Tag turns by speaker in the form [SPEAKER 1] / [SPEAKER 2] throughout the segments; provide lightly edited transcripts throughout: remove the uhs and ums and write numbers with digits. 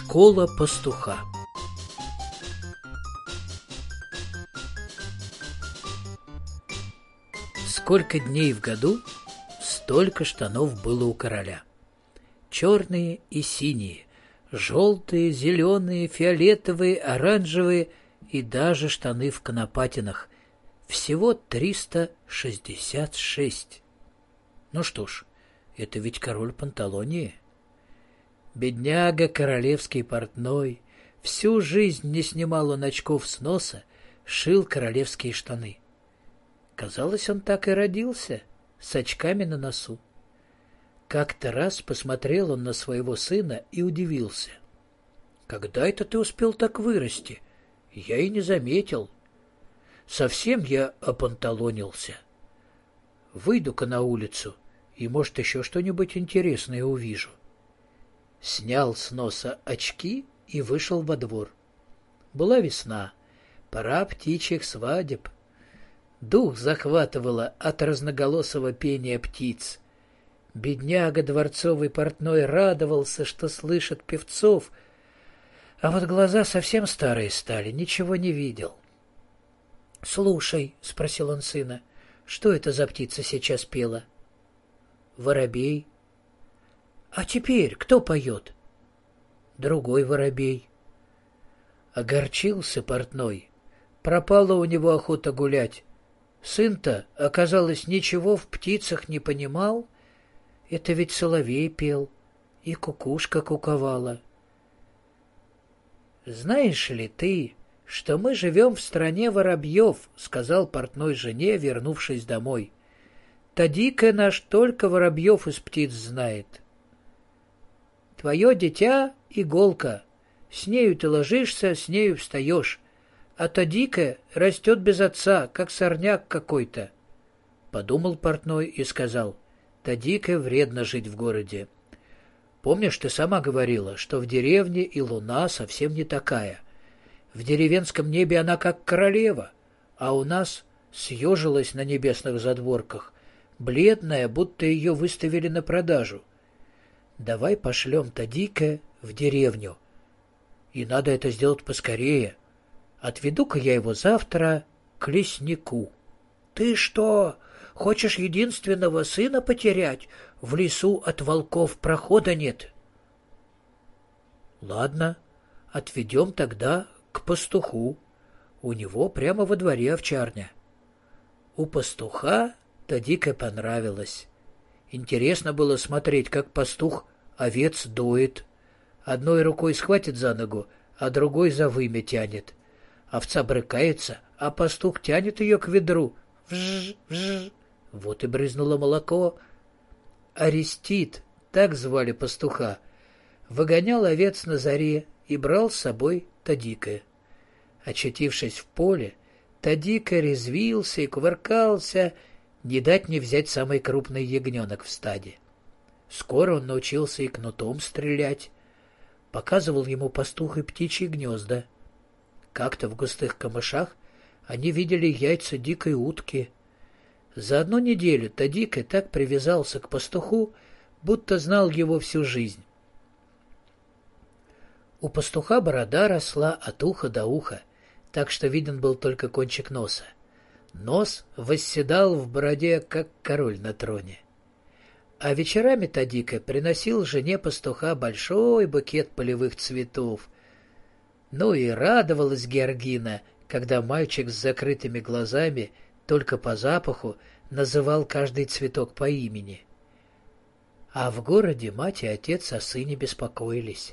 [SPEAKER 1] Школа пастуха. Сколько дней в году, столько штанов было у короля. Черные и синие, желтые, зеленые, фиолетовые, оранжевые и даже штаны в конопатинах. Всего 366. Ну что ж, это ведь король Панталония. Бедняга королевский портной, всю жизнь не снимал он очков с носа, шил королевские штаны. Казалось, он так и родился, с очками на носу. Как-то раз посмотрел он на своего сына и удивился. «Когда это ты успел так вырасти? Я и не заметил. Совсем я опанталонился. Выйду-ка на улицу, и, может, еще что-нибудь интересное увижу». Снял с носа очки и вышел во двор. Была весна, пора птичьих свадеб. Дух захватывало от разноголосого пения птиц. Бедняга дворцовый портной радовался, что слышит певцов, а вот глаза совсем старые стали, ничего не видел. — Слушай, — спросил он сына, — что это за птица сейчас пела? — Воробей. — А теперь кто поет? — Другой воробей. Огорчился портной. Пропала у него охота гулять. Сын-то, оказалось, ничего в птицах не понимал. Это ведь соловей пел, и кукушка куковала. — Знаешь ли ты, что мы живем в стране воробьев, — сказал портной жене, вернувшись домой. — Тади-ка наш только воробьев из птиц знает. Твое дитя — иголка, с нею ты ложишься, с нею встаешь, а Тадика растет без отца, как сорняк какой-то. Подумал портной и сказал: Тадика вредно жить в городе. Помнишь, ты сама говорила, что в деревне и луна совсем не такая. В деревенском небе она как королева, а у нас съежилась на небесных задворках, бледная, будто ее выставили на продажу. Давай пошлем Тадика в деревню. И надо это сделать поскорее. Отведу-ка я его завтра к леснику. — Ты что, хочешь единственного сына потерять? В лесу от волков прохода нет. — Ладно, отведем тогда к пастуху. У него прямо во дворе овчарня. У пастуха Тадика понравилось. Интересно было смотреть, как пастух овец доит. Одной рукой схватит за ногу, а другой за вымя тянет. Овца брыкается, а пастух тянет ее к ведру. Вжж, вжж. Вот и брызнуло молоко. Арестит, так звали пастуха, выгонял овец на заре и брал с собой Тадика. Очутившись в поле, Тадика резвился и кувыркался, не дать не взять самый крупный ягненок в стаде. Скоро он научился и кнутом стрелять. Показывал ему пастух и птичьи гнезда. Как-то в густых камышах они видели яйца дикой утки. За одну неделю Тадика так привязался к пастуху, будто знал его всю жизнь. У пастуха борода росла от уха до уха, так что виден был только кончик носа. Нос восседал в бороде, как король на троне. А вечерами Тадика приносил жене пастуха большой букет полевых цветов. Ну и радовалась Георгина, когда мальчик с закрытыми глазами только по запаху называл каждый цветок по имени. А в городе мать и отец о сыне беспокоились.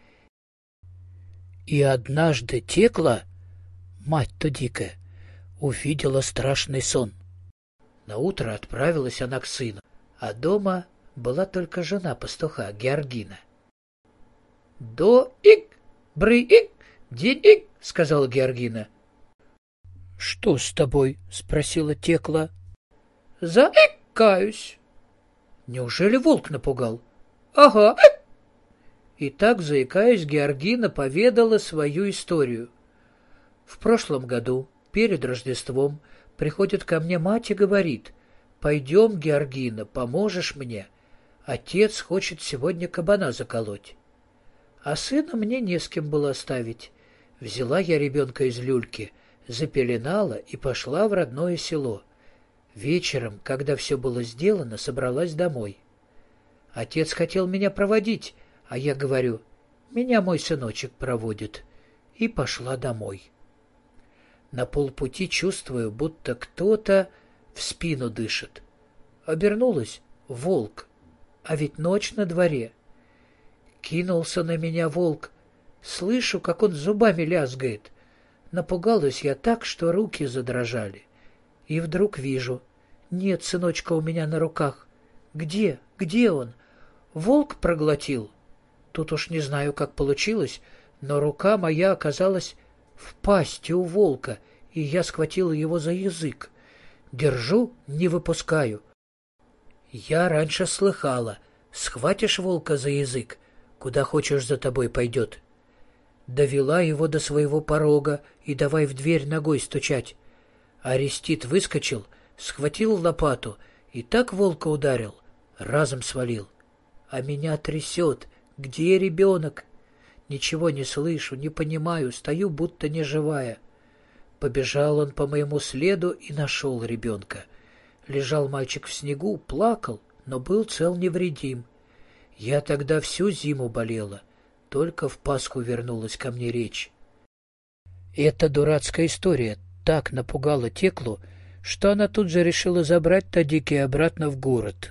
[SPEAKER 1] И однажды Текла, мать Тадика, увидела страшный сон. Наутро отправилась она к сыну, а дома была только жена пастуха, Георгина. — До-ик, бры-ик, день-ик, — сказала Георгина. — Что с тобой? — спросила Текла. — Заикаюсь. — Неужели волк напугал? — Ага. И так, заикаясь, Георгина поведала свою историю. В прошлом году, перед Рождеством, приходит ко мне мать и говорит: «Пойдем, Георгина, поможешь мне. Отец хочет сегодня кабана заколоть». А сына мне не с кем было оставить. Взяла я ребенка из люльки, запеленала и пошла в родное село. Вечером, когда все было сделано, собралась домой. Отец хотел меня проводить, а я говорю, меня мой сыночек проводит. И пошла домой. На полпути чувствую, будто кто-то в спину дышит. Обернулась — волк, а ведь ночь на дворе. Кинулся на меня волк. Слышу, как он зубами лязгает. Напугалась я так, что руки задрожали. И вдруг вижу. Нет сыночка у меня на руках. Где? Где он? Волк проглотил. Тут уж не знаю, как получилось, но рука моя оказалась в пасти у волка, и я схватила его за язык. Держу, не выпускаю. Я раньше слыхала. Схватишь волка за язык, куда хочешь за тобой пойдет. Довела его до своего порога и давай в дверь ногой стучать. Арестит выскочил, схватил лопату и так волка ударил, разом свалил. А меня трясет. Где ребенок? Ничего не слышу, не понимаю, стою будто неживая. Побежал он по моему следу и нашел ребенка. Лежал мальчик в снегу, плакал, но был цел невредим. Я тогда всю зиму болела, только в Пасху вернулась ко мне речь. Эта дурацкая история так напугала Теклу, что она тут же решила забрать Тадики обратно в город.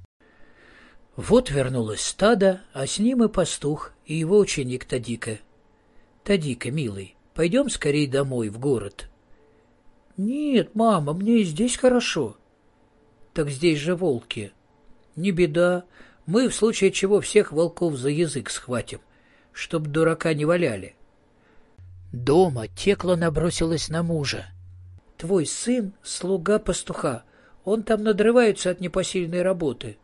[SPEAKER 1] Вот вернулось стадо, а с ним и пастух, и его ученик Тадика. «Тадика, милый, пойдем скорей домой, в город». «Нет, мама, мне и здесь хорошо». «Так здесь же волки». «Не беда, мы в случае чего всех волков за язык схватим, чтоб дурака не валяли». Дома Текла набросилась на мужа. «Твой сын — слуга пастуха, он там надрывается от непосильной работы».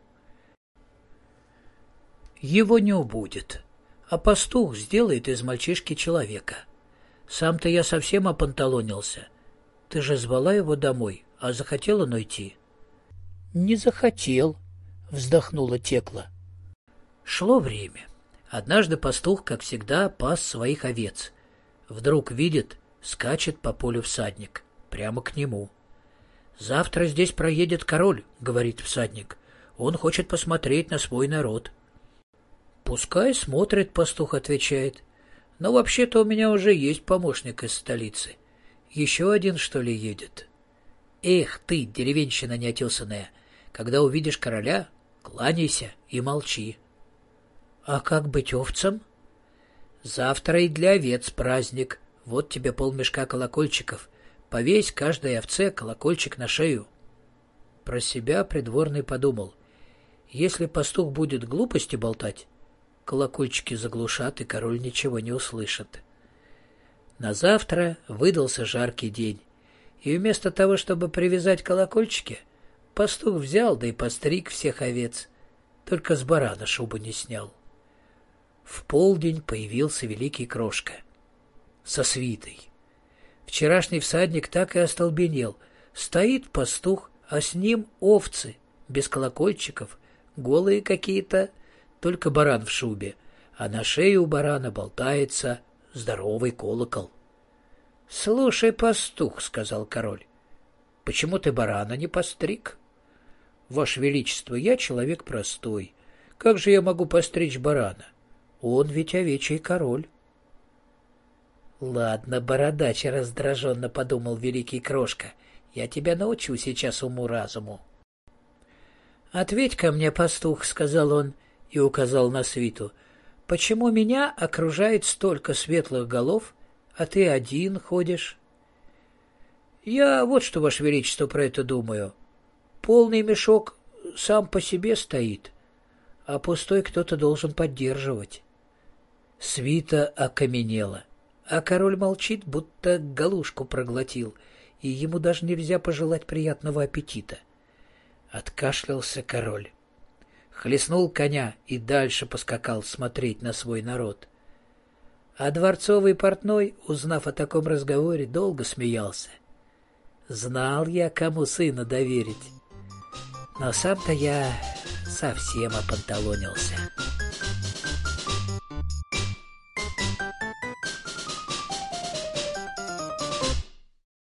[SPEAKER 1] Его не убудет, а пастух сделает из мальчишки человека. Сам-то я совсем опанталонился. Ты же звала его домой, а захотел он уйти? — Не захотел, — вздохнула Текла. Шло время. Однажды пастух, как всегда, пас своих овец. Вдруг видит, скачет по полю всадник, прямо к нему. «Завтра здесь проедет король», — говорит всадник. «Он хочет посмотреть на свой народ». «Пускай смотрит», — пастух отвечает. «Но вообще-то у меня уже есть помощник из столицы. Еще один, что ли, едет?» «Эх ты, деревенщина неотесанная, когда увидишь короля, кланяйся и молчи». «А как быть овцам?» «Завтра и для овец праздник. Вот тебе полмешка колокольчиков. Повесь каждой овце колокольчик на шею». Про себя придворный подумал. Если пастух будет глупости болтать, колокольчики заглушат, и король ничего не услышит. На завтра выдался жаркий день, и вместо того, чтобы привязать колокольчики, пастух взял да и постриг всех овец, только с барана шубу не снял. В полдень появился великий Крошка со свитой. Вчерашний всадник так и остолбенел. Стоит пастух, а с ним овцы, без колокольчиков, голые какие-то, только баран в шубе, а на шее у барана болтается здоровый колокол. — Слушай, пастух, — сказал король, — почему ты барана не постриг? — Ваше Величество, я человек простой. Как же я могу постричь барана? Он ведь овечий король. — Ладно, бородач, — раздраженно подумал великий Крошка, — я тебя научу сейчас уму-разуму. — Ответь ко мне, пастух, — сказал он и указал на свиту, — почему меня окружает столько светлых голов, а ты один ходишь? — Я вот что, Ваше Величество, про это думаю. Полный мешок сам по себе стоит, а пустой кто-то должен поддерживать. Свита окаменела, а король молчит, будто галушку проглотил, и ему даже нельзя пожелать приятного аппетита. Откашлялся король, хлестнул коня и дальше поскакал смотреть на свой народ. А дворцовый портной, узнав о таком разговоре, долго смеялся. Знал я, кому сына доверить, но сам-то я совсем опанталонился.